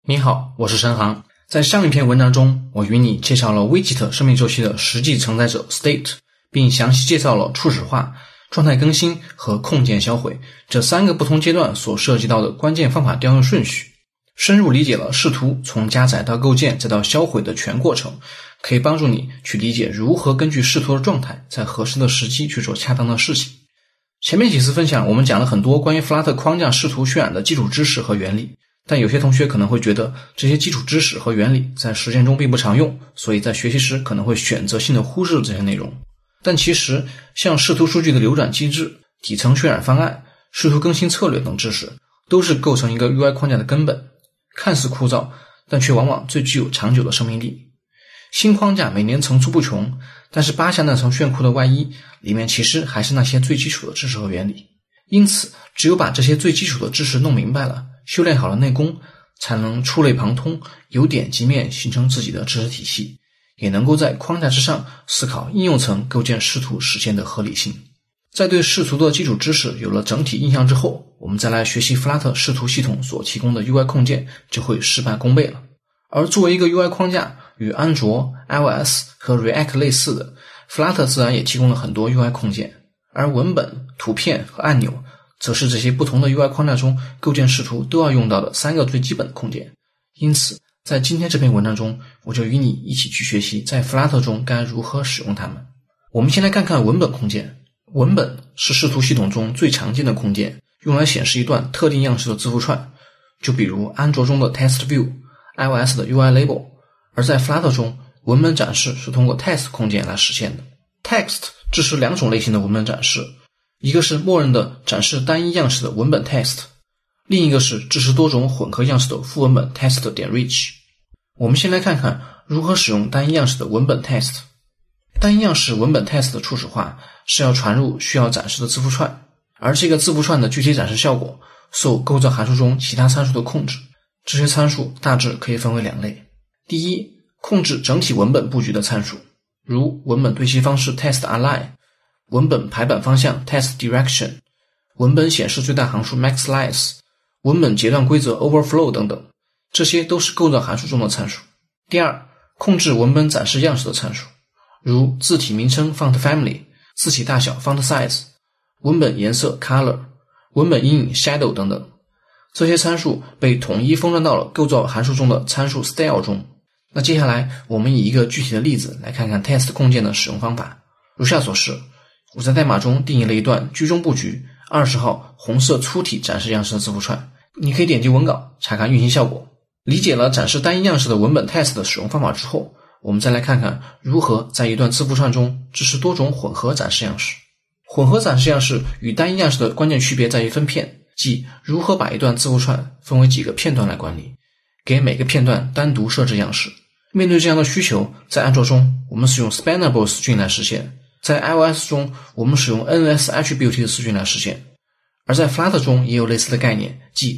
你好，我是陈航。在上一篇文章中，我与你介绍了 Widget 生命周期的实际承载者 State， 并详细介绍了初始化、状态更新和控件销毁这三个不同阶段所涉及到的关键方法调用顺序，深入理解了视图从加载到构建再到销毁的全过程，可以帮助你去理解如何根据视图的状态在合适的时机去做恰当的事情。前面几次分享我们讲了很多关于 Flutter 框架视图渲染的基础知识和原理，但有些同学可能会觉得这些基础知识和原理在实践中并不常用，所以在学习时可能会选择性的忽视这些内容。但其实像视图数据的流转机制、底层渲染方案、视图更新策略等知识都是构成一个 UI 框架的根本，看似枯燥，但却往往最具有长久的生命力。新框架每年层出不穷，但是扒下那层炫酷的外衣，里面其实还是那些最基础的知识和原理。因此只有把这些最基础的知识弄明白了，修炼好了内功，才能触类旁通，由点及面形成自己的知识体系，也能够在框架之上思考应用层构建视图实现的合理性。在对视图的基础知识有了整体印象之后，我们再来学习 Flutter 视图系统所提供的 UI 控件就会事半功倍了。而作为一个 UI 框架，与安卓、iOS 和 React 类似的 Flutter 自然也提供了很多 UI 控件，而文本、图片和按钮则是这些不同的 UI 框架中构建视图都要用到的三个最基本的控件。因此在今天这篇文章中，我就与你一起去学习在 Flutter 中该如何使用它们。我们先来看看文本控件。文本是视图系统中最常见的控件，用来显示一段特定样式的字符串，就比如安卓中的 Text View、iOS 的 UI Label， 而在 Flutter 中，文本展示是通过 Text 控件来实现的。Text 支持两种类型的文本展示，一个是默认的展示单一样式的文本 text， 另一个是支持多种混合样式的副文本 text.rich。 我们先来看看如何使用单一样式的文本 text。 单一样式文本 text 的初始化是要传入需要展示的字符串，而这个字符串的具体展示效果受构造函数中其他参数的控制。这些参数大致可以分为两类。第一，控制整体文本布局的参数，如文本对齐方式 text_align，文本排版方向 text direction， 文本显示最大函数 max_slice， 文本截断规则 overflow 等等，这些都是构造函数中的参数。第二，控制文本展示样式的参数，如字体名称 font family， 字体大小 font size， 文本颜色 color， 文本阴影 shadow 等等。这些参数被统一封装到了构造函数中的参数 style 中。那接下来我们以一个具体的例子来看看 text 控件的使用方法。如下所示，我在代码中定义了一段居中布局20号红色粗体展示样式的字符串，你可以点击文稿查看运行效果。理解了展示单一样式的文本 text 的使用方法之后，我们再来看看如何在一段字符串中支持多种混合展示样式。混合展示样式与单一样式的关键区别在于分片，即如何把一段字符串分为几个片段来管理，给每个片段单独设置样式。面对这样的需求，在安卓中我们使用 Spannable 四菌来实现，在 iOS 中我们使用 NS Attribute 的四菌来实现，而在 Flutter 中也有类似的概念，即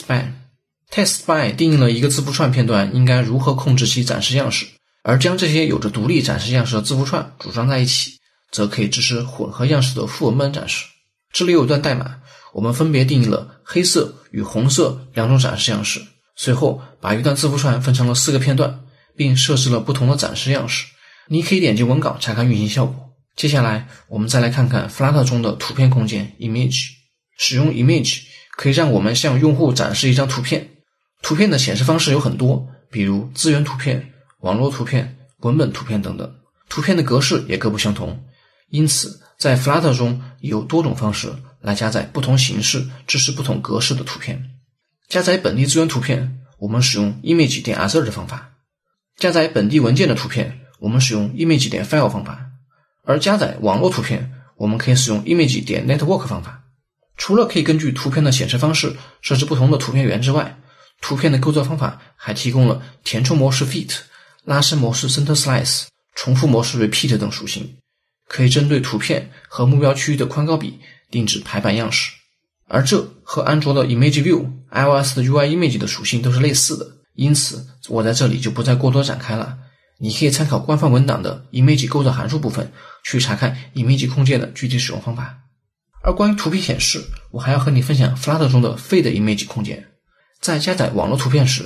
TextSpan。TextSpan 定义了一个字符串片段应该如何控制其展示样式，而将这些有着独立展示样式的字符串组装在一起，则可以支持混合样式的副文本展示。这里有一段代码，我们分别定义了黑色与红色两种展示样式，随后把一段字符串分成了4个片段，并设置了不同的展示样式。你可以点击文稿查看运行效果。接下来我们再来看看 Flutter 中的图片控件 Image。 使用 Image 可以让我们向用户展示一张图片。图片的显示方式有很多，比如资源图片、网络图片、文本图片等等。图片的格式也各不相同，因此在 Flutter 中有多种方式来加载不同形式、支持不同格式的图片。加载本地资源图片，我们使用 image.assert 的方法。加载本地文件的图片，我们使用 image.file 方法。而加载网络图片，我们可以使用 image.network 方法。除了可以根据图片的显示方式设置不同的图片源之外，图片的构造方法还提供了填充模式 fit、拉伸模式 center slice、重复模式 repeat 等属性，可以针对图片和目标区域的宽高比定制排版样式。而这和安卓的 Image View、iOS 的 UI Image 的属性都是类似的，因此我在这里就不再过多展开了。你可以参考官方文档的 Image 构造函数部分去查看 Image 控件的具体使用方法。而关于图片显示，我还要和你分享 Flutter 中的 Fade Image 控件。在加载网络图片时，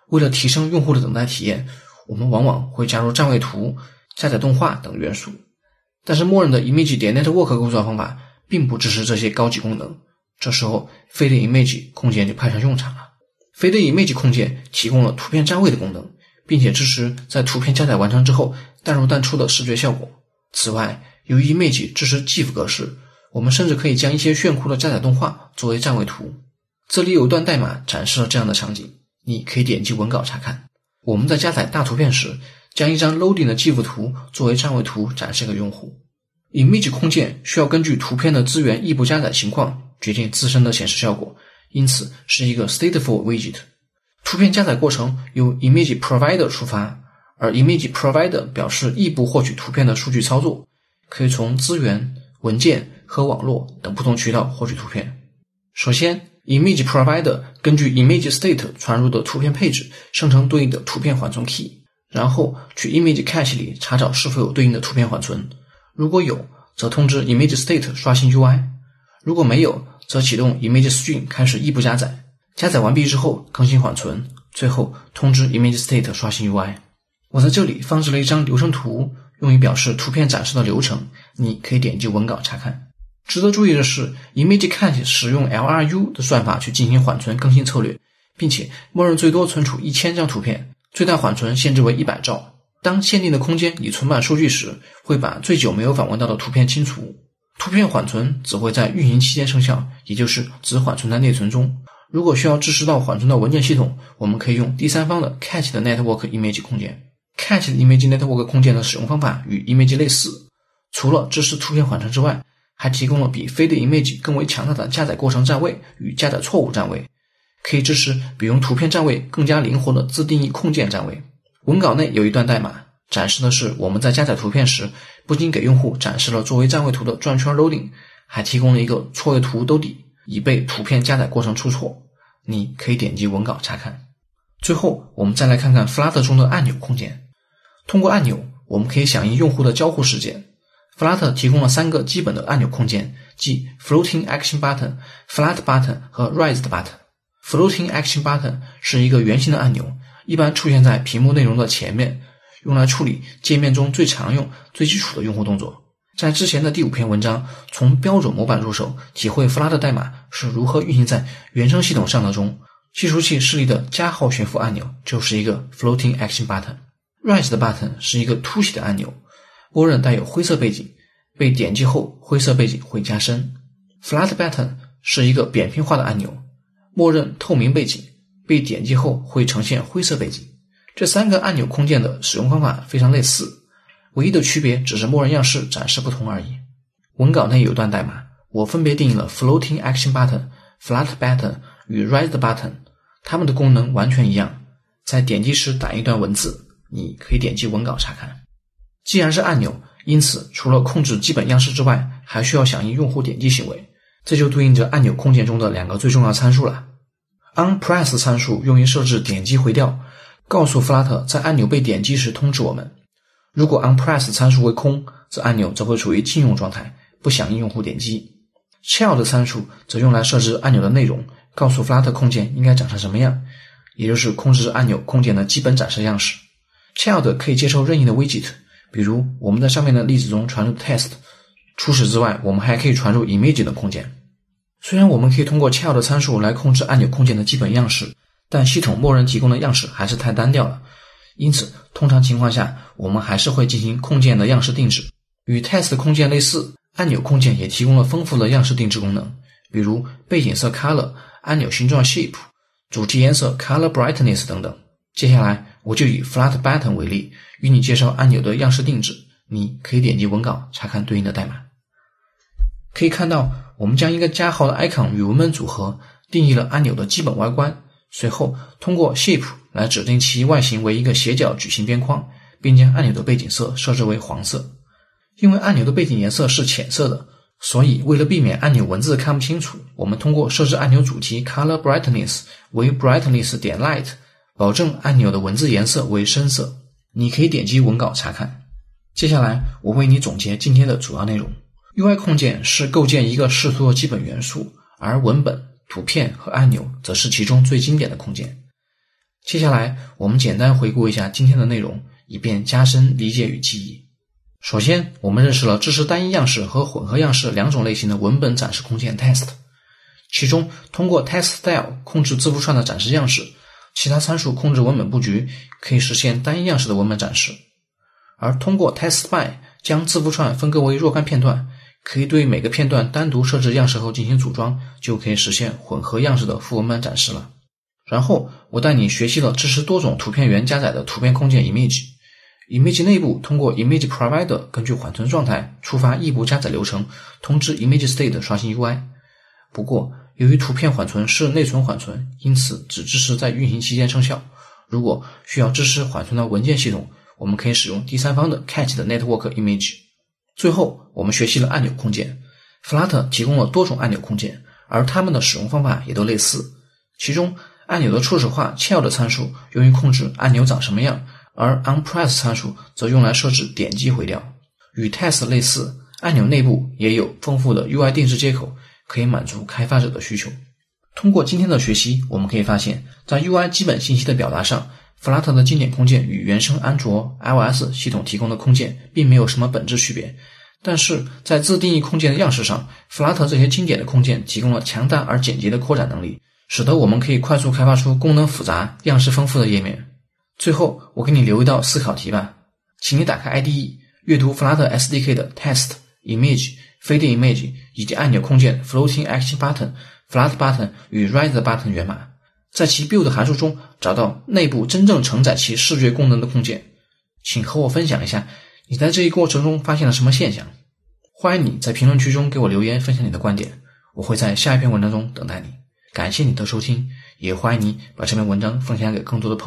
为了提升用户的等待体验，我们往往会加入占位图、加载动画等元素。但是默认的 image.network 构造方法并不支持这些高级功能，这时候 FadeImage 控件就派上用场了。FadeImage 控件提供了图片占位的功能，并且支持在图片加载完成之后淡入淡出的视觉效果。此外，由于 Image 支持 GIF 格式，我们甚至可以将一些炫酷的加载动画作为占位图。这里有一段代码展示了这样的场景，你可以点击文稿查看。我们在加载大图片时，将一张 loading 的 GIF 图作为占位图展示给用户。Image 控件需要根据图片的资源异步加载情况决定自身的显示效果，因此是一个 stateful widget。图片加载过程由 Image Provider 出发，而 Image Provider 表示异步获取图片的数据操作，可以从资源、文件和网络等不同渠道获取图片。首先 Image Provider 根据 Image State 传入的图片配置生成对应的图片缓存 key， 然后去 Image Cache 里查找是否有对应的图片缓存，如果有，则通知 Image State 刷新 UI， 如果没有，则启动 Image Stream 开始异步加载，加载完毕之后更新缓存，最后通知 Image State 刷新 UI。 我在这里放置了一张流程图，用于表示图片展示的流程，你可以点击文稿查看。值得注意的是 Image Cache 使用 LRU 的算法去进行缓存更新策略，并且默认最多存储1000张图片，最大缓存限制为100兆。当限定的空间已存满数据时，会把最久没有访问到的图片清除。图片缓存只会在运行期间生效，也就是只缓存在内存中。如果需要支持到缓存的文件系统，我们可以用第三方的 Cache 的 Network Image 控件。Cache 的 Image Network 控件的使用方法与 Image 类似，除了支持图片缓存之外，还提供了比 FadeImage 更为强大的加载过程占位与加载错误占位，可以支持比用图片占位更加灵活的自定义控件占位。文稿内有一段代码，展示的是我们在加载图片时，不仅给用户展示了作为占位图的转圈 loading， 还提供了一个错位图兜底，以备图片加载过程出错。你可以点击文稿查看。最后，我们再来看看 Flutter 中的按钮控件。通过按钮，我们可以响应用户的交互事件。Flutter 提供了3个基本的按钮控件，即 Floating Action Button、Flat Button 和 Raised Button。Floating Action Button 是一个圆形的按钮，一般出现在屏幕内容的前面，用来处理界面中最常用、最基础的用户动作。在之前的第5篇文章，从标准模板入手，体会 Flutter 代码是如何运行在原生系统上的中，计数器示例的加号悬浮按钮就是一个 Floating Action Button。Raised Button 是一个凸起的按钮，默认带有灰色背景，被点击后灰色背景会加深。Flat Button 是一个扁平化的按钮，默认透明背景，被点击后会呈现灰色背景。这3个按钮控件的使用方法非常类似，唯一的区别只是默认样式展示不同而已。文稿内有段代码，我分别定义了 Floating Action Button、Flat Button 与 Raised Button， 它们的功能完全一样。在点击时打一段文字，你可以点击文稿查看。既然是按钮，因此除了控制基本样式之外，还需要响应用户点击行为，这就对应着按钮控件中的2个最重要参数了。onPress 参数用于设置点击回调，告诉 Flutter 在按钮被点击时通知我们。如果 onPress 参数为空，则按钮则会处于禁用状态，不响应用户点击。Child 参数则用来设置按钮的内容，告诉 Flutter 控件应该长成什么样，也就是控制按钮控件的基本展示样式。Child 可以接受任意的 widget， 比如我们在上面的例子中传入 test。除此之外，我们还可以传入 image 的控件。虽然我们可以通过 Child 参数来控制按钮控件的基本样式，但系统默认提供的样式还是太单调了，因此通常情况下我们还是会进行控件的样式定制。与 test 控件类似，按钮控件也提供了丰富的样式定制功能，比如背景色 color、按钮形状 shape、主题颜色 color brightness 等等。接下来我就以 Flat Button 为例，与你介绍按钮的样式定制，你可以点击文稿查看对应的代码。可以看到，我们将一个加号的 icon 与文本组合，定义了按钮的基本外观，随后通过 shape 来指定其外形为一个斜角矩形边框，并将按钮的背景色设置为黄色。因为按钮的背景颜色是浅色的，所以为了避免按钮文字看不清楚，我们通过设置按钮主题 color brightness 为 brightness.light， 保证按钮的文字颜色为深色。你可以点击文稿查看。接下来我为你总结今天的主要内容。UI 控件是构建一个视图的基本元素，而文本、图片和按钮则是其中最经典的控件。 接下来我们简单回顾一下今天的内容，以便加深理解与记忆。首先，我们认识了支持单一样式和混合样式两种类型的文本展示空间 text， 其中通过 text style 控制字符串的展示样式，其他参数控制文本布局，可以实现单一样式的文本展示。而通过 text by 将字符串分割为若干片段，可以对每个片段单独设置样式后进行组装，就可以实现混合样式的副文本展示了。然后我带你学习了支持多种图片源加载的图片空间 image 内部通过 image provider 根据缓存状态触发异步加载流程，通知 image state 刷新 UI。 不过由于图片缓存是内存缓存，因此只支持在运行期间生效。如果需要支持缓存的文件系统，我们可以使用第三方的 Catch 的 Network Image。 最后我们学习了按钮空间， Flutter 提供了多种按钮空间，而它们的使用方法也都类似。其中按钮的初始化 child 参数用于控制按钮长什么样，而 onPress 参数则用来设置点击回调。与 Text 类似，按钮内部也有丰富的 UI 定制接口，可以满足开发者的需求。通过今天的学习，我们可以发现，在 UI 基本信息的表达上， Flutter 的经典空间与原生安卓 iOS 系统提供的空间并没有什么本质区别，但是在自定义空间的样式上， Flutter 这些经典的空间提供了强大而简洁的扩展能力，使得我们可以快速开发出功能复杂、样式丰富的页面。最后我给你留一道思考题吧，请你打开 IDE 阅读 Flutter SDK 的 Text、Image、Fade Image 以及按钮空间 Floating Action Button、Flat Button 与 Rise Button 源码，在其 build 函数中找到内部真正承载其视觉功能的空间。请和我分享一下你在这一过程中发现了什么现象。欢迎你在评论区中给我留言分享你的观点，我会在下一篇文章中等待你。感谢你的收听，也欢迎你把这篇文章分享给更多的朋友。